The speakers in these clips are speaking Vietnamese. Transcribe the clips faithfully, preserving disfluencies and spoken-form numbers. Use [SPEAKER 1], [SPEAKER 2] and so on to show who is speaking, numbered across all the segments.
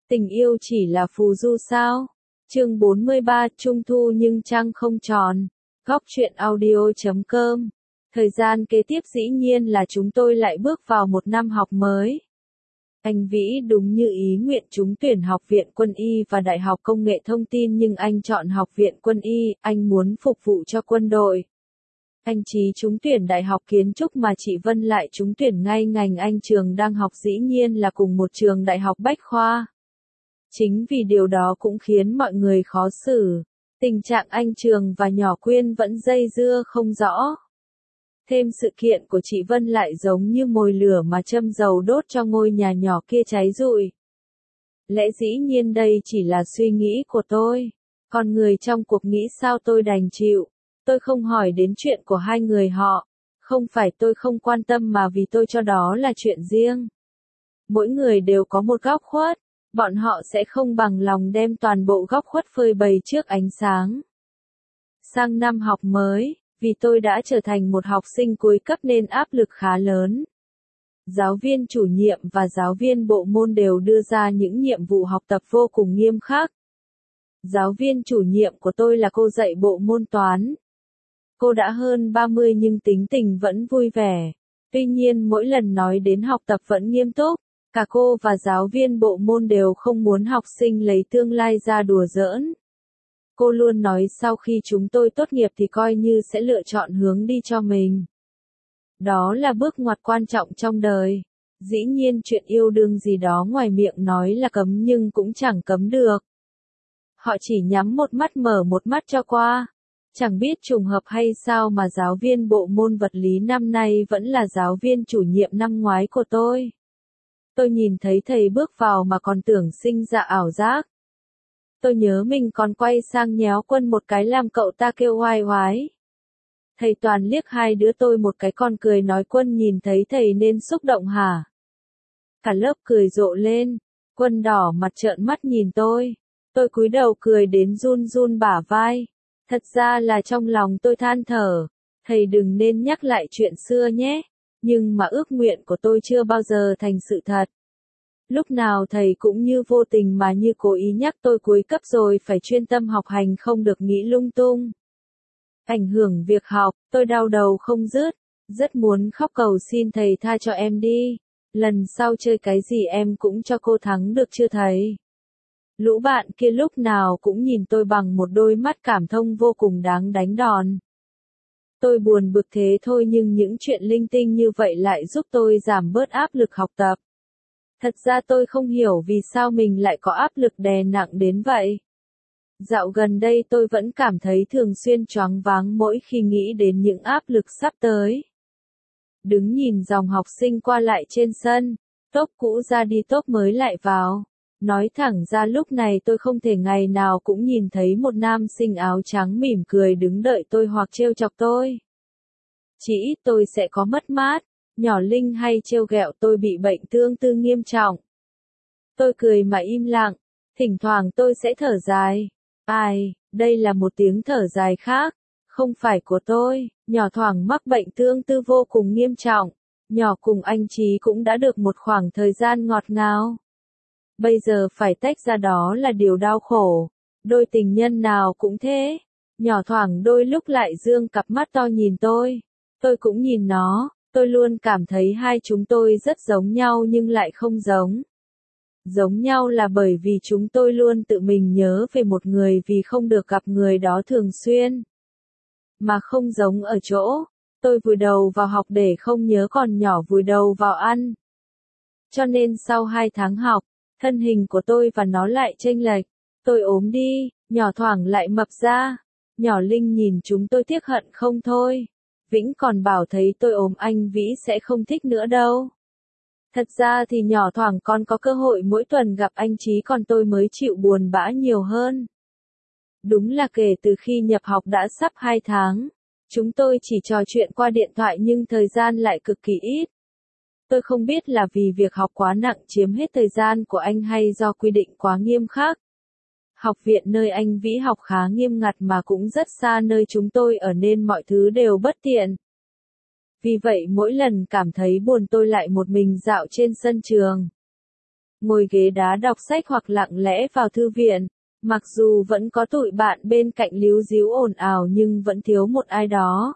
[SPEAKER 1] Tình yêu chỉ là phù du sao? Chương bốn mươi ba, Trung thu nhưng trăng không tròn. Góc truyện audio chấm com. Thời gian kế tiếp dĩ nhiên là chúng tôi lại bước vào một năm học mới. Anh Vĩ đúng như ý nguyện trúng tuyển Học viện Quân y và Đại học Công nghệ Thông tin, nhưng anh chọn Học viện Quân y, anh muốn phục vụ cho quân đội. Anh Chí trúng tuyển Đại học Kiến trúc mà chị Vân lại trúng tuyển ngay ngành anh Trường đang học, dĩ nhiên là cùng một trường đại học Bách Khoa. Chính vì điều đó cũng khiến mọi người khó xử. Tình trạng anh Trường và nhỏ Quyên vẫn dây dưa không rõ. Thêm sự kiện của chị Vân lại giống như mồi lửa mà châm dầu đốt cho ngôi nhà nhỏ kia cháy rụi. Lẽ dĩ nhiên đây chỉ là suy nghĩ của tôi. Còn người trong cuộc nghĩ sao tôi đành chịu. Tôi không hỏi đến chuyện của hai người họ. Không phải tôi không quan tâm mà vì tôi cho đó là chuyện riêng. Mỗi người đều có một góc khuất. Bọn họ sẽ không bằng lòng đem toàn bộ góc khuất phơi bày trước ánh sáng. Sang năm học mới, vì tôi đã trở thành một học sinh cuối cấp nên áp lực khá lớn. Giáo viên chủ nhiệm và giáo viên bộ môn đều đưa ra những nhiệm vụ học tập vô cùng nghiêm khắc. Giáo viên chủ nhiệm của tôi là cô dạy bộ môn toán. Cô đã hơn ba mươi nhưng tính tình vẫn vui vẻ. Tuy nhiên mỗi lần nói đến học tập vẫn nghiêm túc. Cả cô và giáo viên bộ môn đều không muốn học sinh lấy tương lai ra đùa giỡn. Cô luôn nói sau khi chúng tôi tốt nghiệp thì coi như sẽ lựa chọn hướng đi cho mình. Đó là bước ngoặt quan trọng trong đời. Dĩ nhiên chuyện yêu đương gì đó ngoài miệng nói là cấm nhưng cũng chẳng cấm được. Họ chỉ nhắm một mắt mở một mắt cho qua. Chẳng biết trùng hợp hay sao mà giáo viên bộ môn vật lý năm nay vẫn là giáo viên chủ nhiệm năm ngoái của tôi. Tôi nhìn thấy thầy bước vào mà còn tưởng sinh ra ảo giác. Tôi nhớ mình còn quay sang nhéo Quân một cái làm cậu ta kêu oai oái. Thầy toàn liếc hai đứa tôi một cái còn cười nói Quân nhìn thấy thầy nên xúc động hả? Cả lớp cười rộ lên. Quân đỏ mặt trợn mắt nhìn tôi. Tôi cúi đầu cười đến run run bả vai. Thật ra là trong lòng tôi than thở. Thầy đừng nên nhắc lại chuyện xưa nhé. Nhưng mà ước nguyện của tôi chưa bao giờ thành sự thật. Lúc nào thầy cũng như vô tình mà như cố ý nhắc tôi cuối cấp rồi phải chuyên tâm học hành không được nghĩ lung tung. Ảnh hưởng việc học, tôi đau đầu không dứt, rất muốn khóc cầu xin thầy tha cho em đi. Lần sau chơi cái gì em cũng cho cô thắng được chưa thầy? Lũ bạn kia lúc nào cũng nhìn tôi bằng một đôi mắt cảm thông vô cùng đáng đánh đòn. Tôi buồn bực thế thôi nhưng những chuyện linh tinh như vậy lại giúp tôi giảm bớt áp lực học tập. Thật ra tôi không hiểu vì sao mình lại có áp lực đè nặng đến vậy. Dạo gần đây tôi vẫn cảm thấy thường xuyên choáng váng mỗi khi nghĩ đến những áp lực sắp tới. Đứng nhìn dòng học sinh qua lại trên sân, tốp cũ ra đi tốp mới lại vào. Nói thẳng ra lúc này tôi không thể ngày nào cũng nhìn thấy một nam sinh áo trắng mỉm cười đứng đợi tôi hoặc trêu chọc tôi. Chỉ ít tôi sẽ có mất mát. Nhỏ Linh hay trêu ghẹo tôi bị bệnh tương tư nghiêm trọng. Tôi cười mà im lặng, thỉnh thoảng tôi sẽ thở dài. Ai, đây là một tiếng thở dài khác, không phải của tôi. Nhỏ thoảng mắc bệnh tương tư vô cùng nghiêm trọng. Nhỏ cùng anh Chí cũng đã được một khoảng thời gian ngọt ngào. Bây giờ phải tách ra đó là điều đau khổ. Đôi tình nhân nào cũng thế. Nhỏ thoảng đôi lúc lại dương cặp mắt to nhìn tôi. Tôi cũng nhìn nó. Tôi luôn cảm thấy hai chúng tôi rất giống nhau nhưng lại không giống. Giống nhau là bởi vì chúng tôi luôn tự mình nhớ về một người vì không được gặp người đó thường xuyên. Mà không giống ở chỗ, tôi vùi đầu vào học để không nhớ còn nhỏ vùi đầu vào ăn. Cho nên sau hai tháng học, thân hình của tôi và nó lại chênh lệch. Tôi ốm đi, nhỏ thoảng lại mập ra. Nhỏ Linh nhìn chúng tôi tiếc hận không thôi. Vĩnh còn bảo thấy tôi ốm anh Vĩ sẽ không thích nữa đâu. Thật ra thì nhỏ thoảng còn có cơ hội mỗi tuần gặp anh Chí còn tôi mới chịu buồn bã nhiều hơn. Đúng là kể từ khi nhập học đã sắp hai tháng. Chúng tôi chỉ trò chuyện qua điện thoại nhưng thời gian lại cực kỳ ít. Tôi không biết là vì việc học quá nặng chiếm hết thời gian của anh hay do quy định quá nghiêm khắc. Học viện nơi anh Vĩ học khá nghiêm ngặt mà cũng rất xa nơi chúng tôi ở nên mọi thứ đều bất tiện. Vì vậy mỗi lần cảm thấy buồn tôi lại một mình dạo trên sân trường. ngồi ghế đá đọc sách hoặc lặng lẽ vào thư viện. Mặc dù vẫn có tụi bạn bên cạnh líu díu ồn ào nhưng vẫn thiếu một ai đó.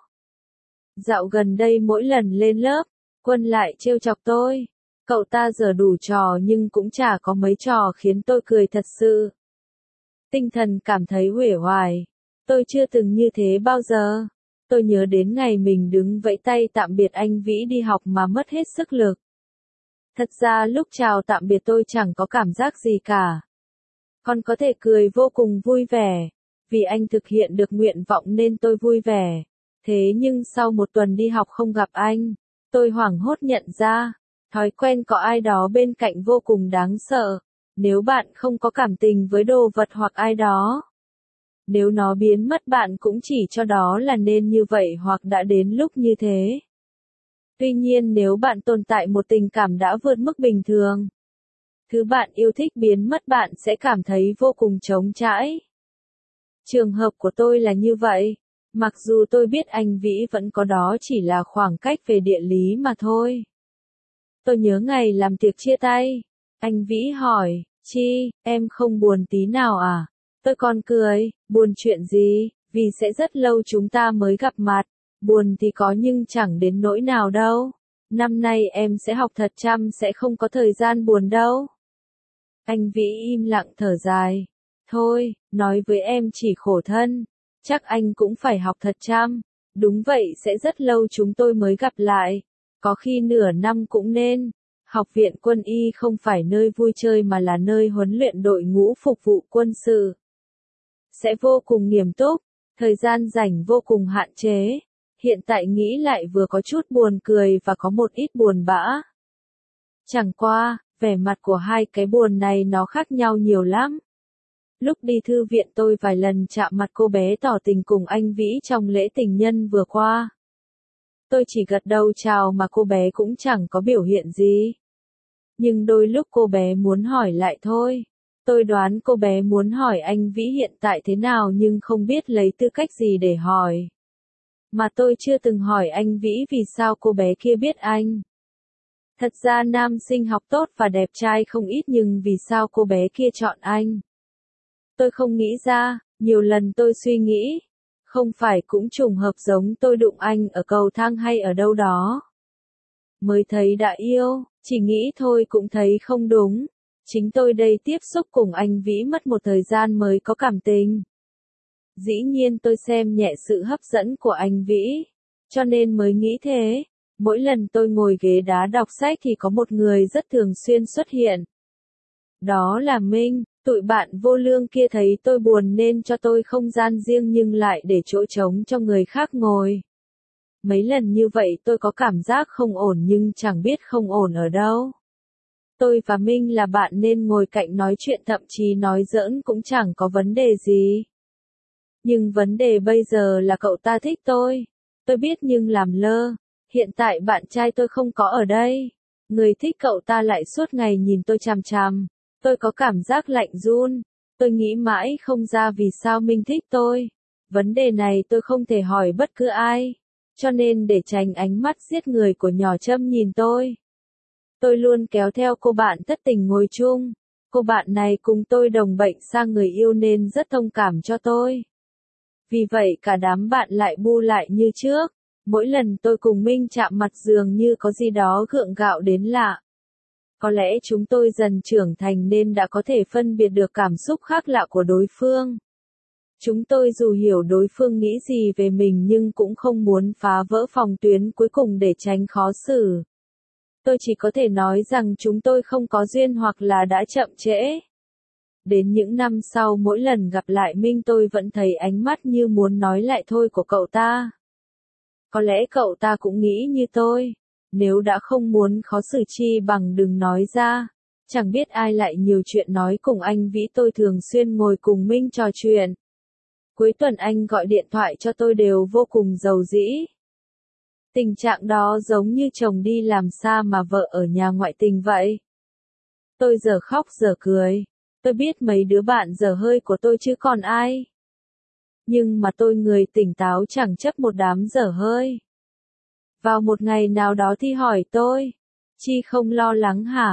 [SPEAKER 1] Dạo gần đây mỗi lần lên lớp, Quân lại trêu chọc tôi. Cậu ta giờ đủ trò nhưng cũng chả có mấy trò khiến tôi cười thật sự. Tinh thần cảm thấy uể oải. Tôi chưa từng như thế bao giờ. Tôi nhớ đến ngày mình đứng vẫy tay tạm biệt anh Vĩ đi học mà mất hết sức lực. Thật ra lúc chào tạm biệt tôi chẳng có cảm giác gì cả. Còn có thể cười vô cùng vui vẻ. Vì anh thực hiện được nguyện vọng nên tôi vui vẻ. Thế nhưng sau một tuần đi học không gặp anh, tôi hoảng hốt nhận ra, thói quen có ai đó bên cạnh vô cùng đáng sợ. Nếu bạn không có cảm tình với đồ vật hoặc ai đó, nếu nó biến mất bạn cũng chỉ cho đó là nên như vậy hoặc đã đến lúc như thế. Tuy nhiên nếu bạn tồn tại một tình cảm đã vượt mức bình thường, thứ bạn yêu thích biến mất bạn sẽ cảm thấy vô cùng trống trải. Trường hợp của tôi là như vậy. Mặc dù tôi biết anh Vĩ vẫn có đó chỉ là khoảng cách về địa lý mà thôi. Tôi nhớ ngày làm tiệc chia tay. Anh Vĩ hỏi, Chi, em không buồn tí nào à? Tôi còn cười, buồn chuyện gì, vì sẽ rất lâu chúng ta mới gặp mặt. Buồn thì có nhưng chẳng đến nỗi nào đâu. Năm nay em sẽ học thật chăm sẽ không có thời gian buồn đâu. Anh Vĩ im lặng thở dài. Thôi, nói với em chỉ khổ thân. Chắc anh cũng phải học thật chăm. Đúng vậy sẽ rất lâu chúng tôi mới gặp lại. Có khi nửa năm cũng nên. Học viện quân y không phải nơi vui chơi mà là nơi huấn luyện đội ngũ phục vụ quân sự. Sẽ vô cùng nghiêm túc. Thời gian rảnh vô cùng hạn chế. Hiện tại nghĩ lại vừa có chút buồn cười và có một ít buồn bã. Chẳng qua, vẻ mặt của hai cái buồn này nó khác nhau nhiều lắm. Lúc đi thư viện tôi vài lần chạm mặt cô bé tỏ tình cùng anh Vĩ trong lễ tình nhân vừa qua. Tôi chỉ gật đầu chào mà cô bé cũng chẳng có biểu hiện gì. Nhưng đôi lúc cô bé muốn hỏi lại thôi. Tôi đoán cô bé muốn hỏi anh Vĩ hiện tại thế nào nhưng không biết lấy tư cách gì để hỏi. Mà tôi chưa từng hỏi anh Vĩ vì sao cô bé kia biết anh. Thật ra nam sinh học tốt và đẹp trai không ít nhưng vì sao cô bé kia chọn anh. Tôi không nghĩ ra, nhiều lần tôi suy nghĩ. Không phải cũng trùng hợp giống tôi đụng anh ở cầu thang hay ở đâu đó. Mới thấy đã yêu, chỉ nghĩ thôi cũng thấy không đúng. Chính tôi đây tiếp xúc cùng anh Vĩ mất một thời gian mới có cảm tình. Dĩ nhiên tôi xem nhẹ sự hấp dẫn của anh Vĩ, cho nên mới nghĩ thế. Mỗi lần tôi ngồi ghế đá đọc sách thì có một người rất thường xuyên xuất hiện. Đó là Minh, tụi bạn vô lương kia thấy tôi buồn nên cho tôi không gian riêng nhưng lại để chỗ trống cho người khác ngồi. Mấy lần như vậy tôi có cảm giác không ổn nhưng chẳng biết không ổn ở đâu. Tôi và Minh là bạn nên ngồi cạnh nói chuyện thậm chí nói giỡn cũng chẳng có vấn đề gì. Nhưng vấn đề bây giờ là cậu ta thích tôi. Tôi biết nhưng làm lơ. Hiện tại bạn trai tôi không có ở đây. Người thích cậu ta lại suốt ngày nhìn tôi chằm chằm. Tôi có cảm giác lạnh run. Tôi nghĩ mãi không ra vì sao Minh thích tôi. Vấn đề này tôi không thể hỏi bất cứ ai. Cho nên để tránh ánh mắt giết người của nhỏ Trâm nhìn tôi, tôi luôn kéo theo cô bạn thất tình ngồi chung. Cô bạn này cùng tôi đồng bệnh sang người yêu nên rất thông cảm cho tôi. Vì vậy cả đám bạn lại bu lại như trước. Mỗi lần tôi cùng Minh chạm mặt dường như có gì đó gượng gạo đến lạ. Có lẽ chúng tôi dần trưởng thành nên đã có thể phân biệt được cảm xúc khác lạ của đối phương. Chúng tôi dù hiểu đối phương nghĩ gì về mình nhưng cũng không muốn phá vỡ phòng tuyến cuối cùng để tránh khó xử. Tôi chỉ có thể nói rằng chúng tôi không có duyên hoặc là đã chậm trễ. Đến những năm sau mỗi lần gặp lại Minh tôi vẫn thấy ánh mắt như muốn nói lại thôi của cậu ta. Có lẽ cậu ta cũng nghĩ như tôi. Nếu đã không muốn khó xử chi bằng đừng nói ra. Chẳng biết ai lại nhiều chuyện nói cùng anh Vĩ tôi thường xuyên ngồi cùng Minh trò chuyện. Cuối tuần anh gọi điện thoại cho tôi đều vô cùng giàu dĩ. Tình trạng đó giống như chồng đi làm xa mà vợ ở nhà ngoại tình vậy. Tôi giờ khóc giờ cười. Tôi biết mấy đứa bạn dở hơi của tôi chứ còn ai. Nhưng mà tôi người tỉnh táo chẳng chấp một đám dở hơi. Vào một ngày nào đó Thi hỏi tôi, Chi không lo lắng hả?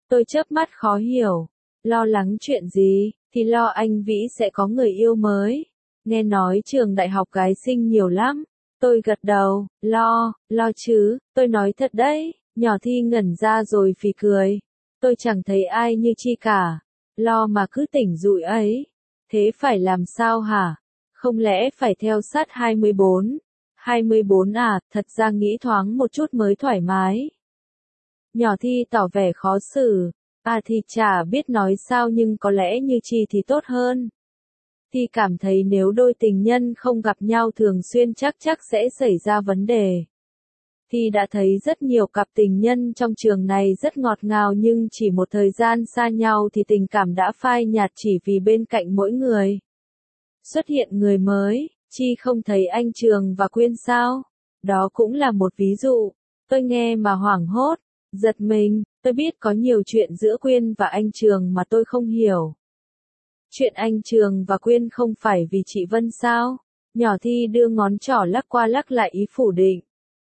[SPEAKER 1] Tôi chớp mắt khó hiểu. Lo lắng chuyện gì? Thì lo anh Vĩ sẽ có người yêu mới. Nghe nói trường đại học gái xinh nhiều lắm. Tôi gật đầu, lo, lo chứ, tôi nói thật đấy. Nhỏ Thi ngẩn ra rồi phì cười. Tôi chẳng thấy ai như Chi cả. Lo mà cứ tỉnh dụi ấy. Thế phải làm sao hả? Không lẽ phải theo sát hai mươi bốn? hai mươi bốn à, thật ra nghĩ thoáng một chút mới thoải mái. Nhỏ Thi tỏ vẻ khó xử. À thì chả biết nói sao nhưng có lẽ như Chi thì tốt hơn. Thi cảm thấy nếu đôi tình nhân không gặp nhau thường xuyên chắc chắc sẽ xảy ra vấn đề. Thi đã thấy rất nhiều cặp tình nhân trong trường này rất ngọt ngào nhưng chỉ một thời gian xa nhau thì tình cảm đã phai nhạt chỉ vì bên cạnh mỗi người. Xuất hiện người mới, Chi không thấy anh Trường và Quyên sao? Đó cũng là một ví dụ. Tôi nghe mà hoảng hốt, giật mình, tôi biết có nhiều chuyện giữa Quyên và anh Trường mà tôi không hiểu. Chuyện anh Trường và Quyên không phải vì chị Vân sao? Nhỏ Thi đưa ngón trỏ lắc qua lắc lại ý phủ định.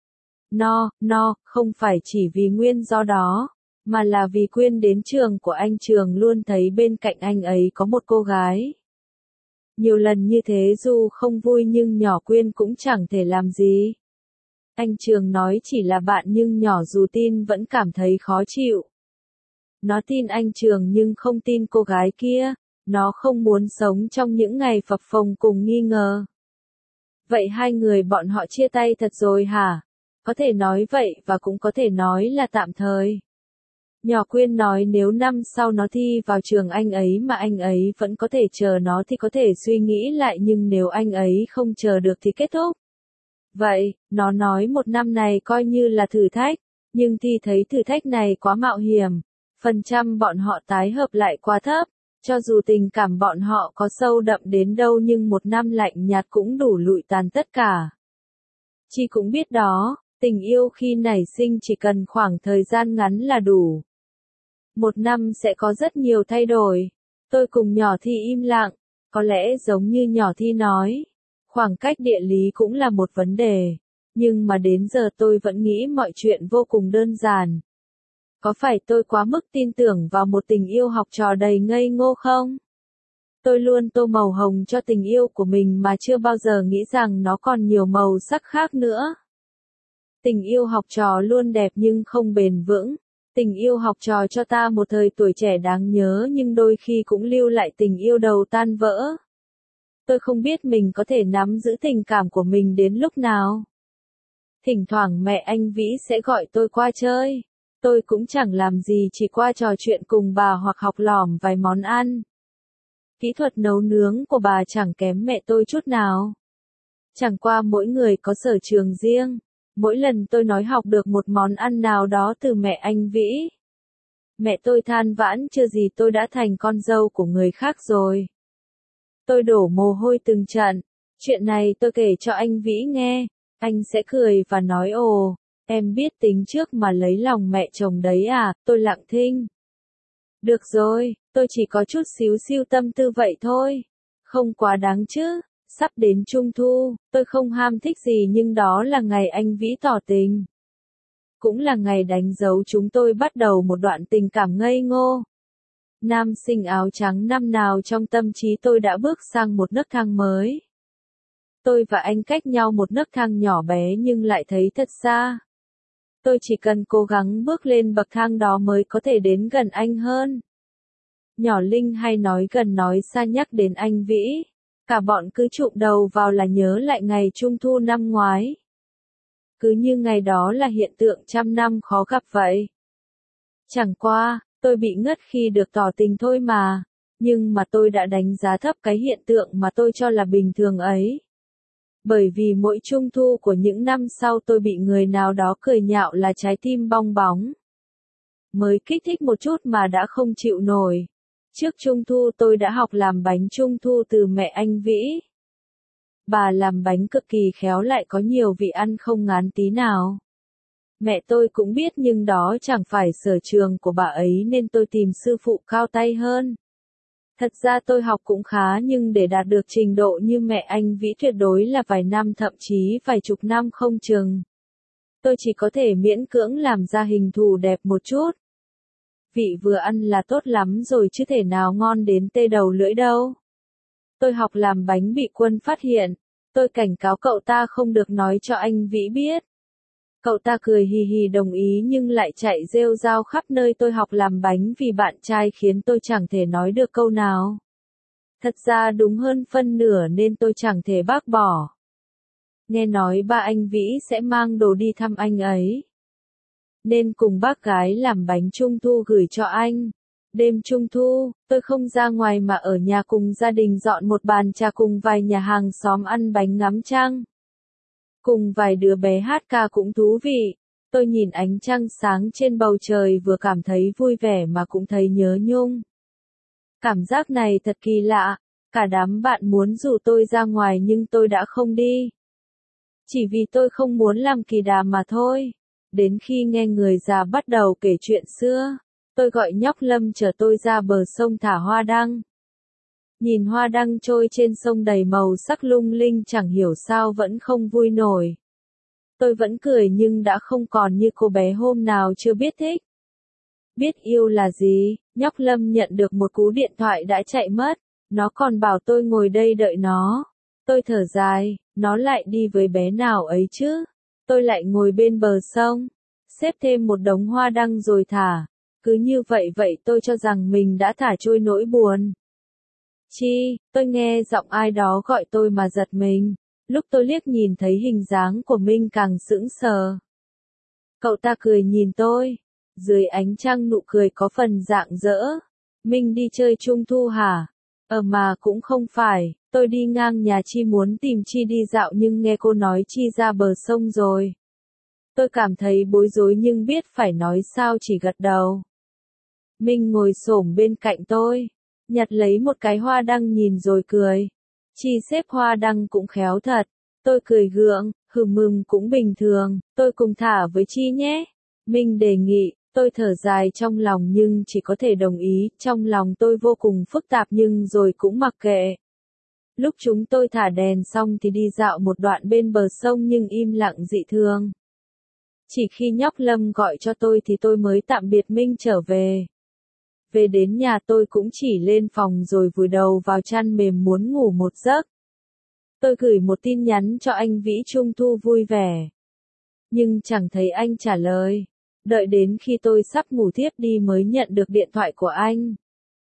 [SPEAKER 1] No, no, không phải chỉ vì nguyên do đó, mà là vì Quyên đến trường của anh Trường luôn thấy bên cạnh anh ấy có một cô gái. Nhiều lần như thế dù không vui nhưng nhỏ Quyên cũng chẳng thể làm gì. Anh Trường nói chỉ là bạn nhưng nhỏ dù tin vẫn cảm thấy khó chịu. Nó tin anh Trường nhưng không tin cô gái kia, nó không muốn sống trong những ngày phập phồng cùng nghi ngờ. Vậy hai người bọn họ chia tay thật rồi hả? Có thể nói vậy và cũng có thể nói là tạm thời. Nhỏ Quyên nói nếu năm sau nó thi vào trường anh ấy mà anh ấy vẫn có thể chờ nó thì có thể suy nghĩ lại nhưng nếu anh ấy không chờ được thì kết thúc. Vậy, nó nói một năm này coi như là thử thách, nhưng Thi thấy thử thách này quá mạo hiểm. Phần trăm bọn họ tái hợp lại quá thấp, cho dù tình cảm bọn họ có sâu đậm đến đâu nhưng một năm lạnh nhạt cũng đủ lụi tàn tất cả. Chi cũng biết đó, tình yêu khi nảy sinh chỉ cần khoảng thời gian ngắn là đủ. Một năm sẽ có rất nhiều thay đổi. Tôi cùng nhỏ Thi im lặng, có lẽ giống như nhỏ Thi nói, khoảng cách địa lý cũng là một vấn đề, nhưng mà đến giờ tôi vẫn nghĩ mọi chuyện vô cùng đơn giản. Có phải tôi quá mức tin tưởng vào một tình yêu học trò đầy ngây ngô không? Tôi luôn tô màu hồng cho tình yêu của mình mà chưa bao giờ nghĩ rằng nó còn nhiều màu sắc khác nữa. Tình yêu học trò luôn đẹp nhưng không bền vững. Tình yêu học trò cho ta một thời tuổi trẻ đáng nhớ nhưng đôi khi cũng lưu lại tình yêu đầu tan vỡ. Tôi không biết mình có thể nắm giữ tình cảm của mình đến lúc nào. Thỉnh thoảng mẹ anh Vĩ sẽ gọi tôi qua chơi. Tôi cũng chẳng làm gì chỉ qua trò chuyện cùng bà hoặc học lỏm vài món ăn. Kỹ thuật nấu nướng của bà chẳng kém mẹ tôi chút nào. Chẳng qua mỗi người có sở trường riêng. Mỗi lần tôi nói học được một món ăn nào đó từ mẹ anh Vĩ, mẹ tôi than vãn chưa gì tôi đã thành con dâu của người khác rồi. Tôi đổ mồ hôi từng trận. Chuyện này tôi kể cho anh Vĩ nghe. Anh sẽ cười và nói ồ, em biết tính trước mà lấy lòng mẹ chồng đấy à, tôi lặng thinh. Được rồi, tôi chỉ có chút xíu siêu tâm tư vậy thôi. Không quá đáng chứ. Sắp đến Trung Thu, tôi không ham thích gì nhưng đó là ngày anh Vĩ tỏ tình. Cũng là ngày đánh dấu chúng tôi bắt đầu một đoạn tình cảm ngây ngô. Nam sinh áo trắng năm nào trong tâm trí tôi đã bước sang một nấc thang mới. Tôi và anh cách nhau một nấc thang nhỏ bé nhưng lại thấy thật xa. Tôi chỉ cần cố gắng bước lên bậc thang đó mới có thể đến gần anh hơn. Nhỏ Linh hay nói gần nói xa nhắc đến anh Vĩ. Cả bọn cứ chụm đầu vào là nhớ lại ngày Trung Thu năm ngoái. Cứ như ngày đó là hiện tượng trăm năm khó gặp vậy. Chẳng qua, tôi bị ngất khi được tỏ tình thôi mà. Nhưng mà tôi đã đánh giá thấp cái hiện tượng mà tôi cho là bình thường ấy. Bởi vì mỗi Trung Thu của những năm sau tôi bị người nào đó cười nhạo là trái tim bong bóng. Mới kích thích một chút mà đã không chịu nổi. Trước Trung Thu tôi đã học làm bánh Trung Thu từ mẹ anh Vĩ. Bà làm bánh cực kỳ khéo lại có nhiều vị ăn không ngán tí nào. Mẹ tôi cũng biết nhưng đó chẳng phải sở trường của bà ấy nên tôi tìm sư phụ cao tay hơn. Thật ra tôi học cũng khá nhưng để đạt được trình độ như mẹ anh Vĩ tuyệt đối là vài năm thậm chí vài chục năm không chừng. Tôi chỉ có thể miễn cưỡng làm ra hình thù đẹp một chút. vị vừa ăn là tốt lắm rồi chứ thể nào ngon đến tê đầu lưỡi đâu. Tôi học làm bánh bị Quân phát hiện, tôi cảnh cáo cậu ta không được nói cho anh Vĩ biết. Cậu ta cười hì hì đồng ý nhưng lại chạy rêu rao khắp nơi tôi học làm bánh vì bạn trai khiến tôi chẳng thể nói được câu nào. Thật ra đúng hơn phân nửa nên tôi chẳng thể bác bỏ. Nghe nói ba anh Vĩ sẽ mang đồ đi thăm anh ấy, nên cùng bác gái làm bánh trung thu gửi cho anh. Đêm trung thu, tôi không ra ngoài mà ở nhà cùng gia đình dọn một bàn trà cùng vài nhà hàng xóm ăn bánh ngắm trăng. Cùng vài đứa bé hát ca cũng thú vị. Tôi nhìn ánh trăng sáng trên bầu trời vừa cảm thấy vui vẻ mà cũng thấy nhớ nhung. Cảm giác này thật kỳ lạ, cả đám bạn muốn rủ tôi ra ngoài nhưng tôi đã không đi. Chỉ vì tôi không muốn làm kỳ đà mà thôi. Đến khi nghe người già bắt đầu kể chuyện xưa, tôi gọi nhóc Lâm chở tôi ra bờ sông thả hoa đăng. Nhìn hoa đăng trôi trên sông đầy màu sắc lung linh chẳng hiểu sao vẫn không vui nổi. Tôi vẫn cười nhưng đã không còn như cô bé hôm nào chưa biết thích. Biết yêu là gì, nhóc Lâm nhận được một cú điện thoại đã chạy mất, nó còn bảo tôi ngồi đây đợi nó. Tôi thở dài, nó lại đi với bé nào ấy chứ. Tôi lại ngồi bên bờ sông, xếp thêm một đống hoa đăng rồi thả. Cứ như vậy vậy tôi cho rằng mình đã thả trôi nỗi buồn. Chi, tôi nghe giọng ai đó gọi tôi mà giật mình. Lúc tôi liếc nhìn thấy hình dáng của Minh càng sững sờ. Cậu ta cười nhìn tôi. Dưới ánh trăng nụ cười có phần rạng rỡ. Minh đi chơi trung thu hả? Ờ mà cũng không phải, tôi đi ngang nhà Chi muốn tìm Chi đi dạo nhưng nghe cô nói Chi ra bờ sông rồi. Tôi cảm thấy bối rối nhưng biết phải nói sao chỉ gật đầu. Minh ngồi xổm bên cạnh tôi, nhặt lấy một cái hoa đăng nhìn rồi cười. Chi xếp hoa đăng cũng khéo thật. Tôi cười gượng, hừm mừng cũng bình thường, tôi cùng thả với Chi nhé. Minh đề nghị, tôi thở dài trong lòng nhưng chỉ có thể đồng ý, trong lòng tôi vô cùng phức tạp nhưng rồi cũng mặc kệ. Lúc chúng tôi thả đèn xong thì đi dạo một đoạn bên bờ sông nhưng im lặng dị thường. Chỉ khi nhóc Lâm gọi cho tôi thì tôi mới tạm biệt Minh trở về. Về đến nhà tôi cũng chỉ lên phòng rồi vùi đầu vào chăn mềm muốn ngủ một giấc. Tôi gửi một tin nhắn cho anh Vĩ Trung thu vui vẻ. Nhưng chẳng thấy anh trả lời. Đợi đến khi tôi sắp ngủ thiếp đi mới nhận được điện thoại của anh.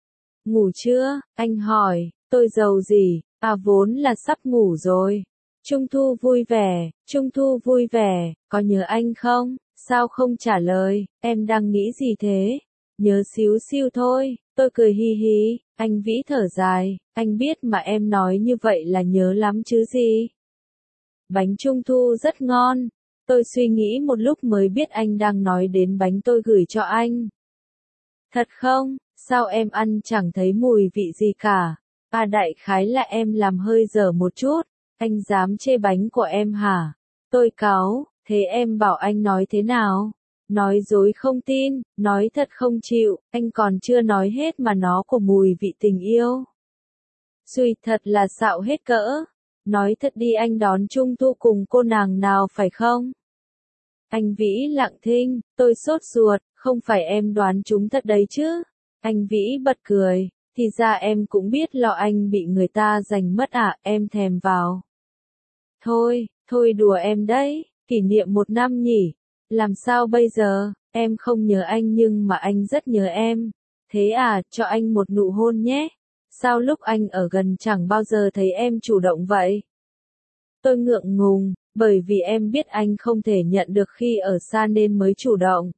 [SPEAKER 1] Ngủ chưa? Anh hỏi, tôi giàu gì? À vốn là sắp ngủ rồi. Trung thu vui vẻ, Trung thu vui vẻ, có nhớ anh không? Sao không trả lời, em đang nghĩ gì thế? Nhớ xíu xiu thôi, tôi cười hi hi, anh Vĩ thở dài, anh biết mà em nói như vậy là nhớ lắm chứ gì. Bánh trung thu rất ngon, tôi suy nghĩ một lúc mới biết anh đang nói đến bánh tôi gửi cho anh. Thật không, sao em ăn chẳng thấy mùi vị gì cả, à đại khái là em làm hơi dở một chút, anh dám chê bánh của em hả? Tôi cáu, thế em bảo anh nói thế nào? Nói dối không tin, nói thật không chịu, anh còn chưa nói hết mà nó của mùi vị tình yêu. Xùi thật là xạo hết cỡ. Nói thật đi anh đón trung thu cùng cô nàng nào phải không? Anh Vĩ lặng thinh, tôi sốt ruột, không phải em đoán chúng thật đấy chứ? Anh Vĩ bật cười, thì ra em cũng biết lo anh bị người ta giành mất à, em thèm vào. Thôi, thôi đùa em đấy, kỷ niệm một năm nhỉ? Làm sao bây giờ, em không nhớ anh nhưng mà anh rất nhớ em. Thế à, cho anh một nụ hôn nhé. Sao lúc anh ở gần chẳng bao giờ thấy em chủ động vậy? Tôi ngượng ngùng, bởi vì em biết anh không thể nhận được khi ở xa nên mới chủ động.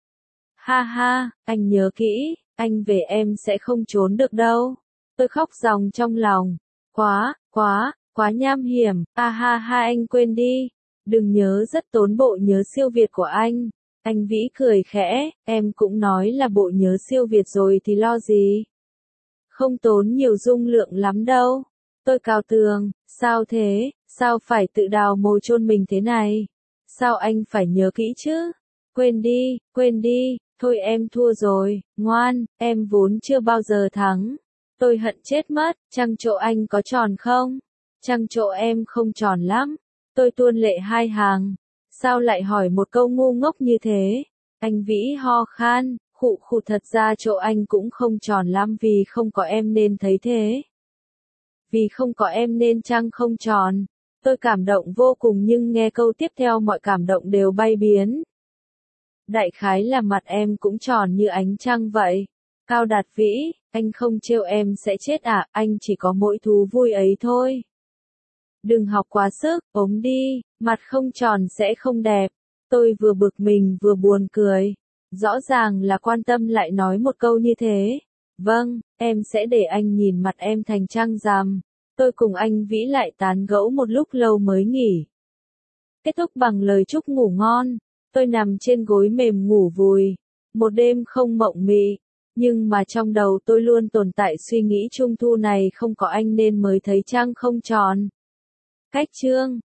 [SPEAKER 1] Ha ha, anh nhớ kỹ, anh về em sẽ không trốn được đâu. Tôi khóc ròng trong lòng. Quá, quá, quá nham hiểm, à ha ha anh quên đi. Đừng nhớ rất tốn bộ nhớ siêu việt của anh. Anh Vĩ cười khẽ, em cũng nói là bộ nhớ siêu việt rồi thì lo gì. Không tốn nhiều dung lượng lắm đâu. Tôi cào tường, sao thế, sao phải tự đào mồ chôn mình thế này? Sao anh phải nhớ kỹ chứ? Quên đi, quên đi, thôi em thua rồi, ngoan, em vốn chưa bao giờ thắng. Tôi hận chết mất, trăng chỗ anh có tròn không? Trăng chỗ em không tròn lắm. Tôi tuôn lệ hai hàng. Sao lại hỏi một câu ngu ngốc như thế? Anh Vĩ ho khan, Khụ khụ thật ra chỗ anh cũng không tròn lắm vì không có em nên thấy thế. Vì không có em nên trăng không tròn. Tôi cảm động vô cùng nhưng nghe câu tiếp theo mọi cảm động đều bay biến. Đại khái là mặt em cũng tròn như ánh trăng vậy. Cao Đạt Vĩ, anh không trêu em sẽ chết à, anh chỉ có mỗi thú vui ấy thôi. Đừng học quá sức, ốm đi, mặt không tròn sẽ không đẹp. Tôi vừa bực mình vừa buồn cười. Rõ ràng là quan tâm lại nói một câu như thế. Vâng, em sẽ để anh nhìn mặt em thành trăng rằm. Tôi cùng anh Vĩ lại tán gẫu một lúc lâu mới nghỉ. Kết thúc bằng lời chúc ngủ ngon. Tôi nằm trên gối mềm ngủ vùi. Một đêm không mộng mị. Nhưng mà trong đầu tôi luôn tồn tại suy nghĩ trung thu này không có anh nên mới thấy trăng không tròn. Cách chương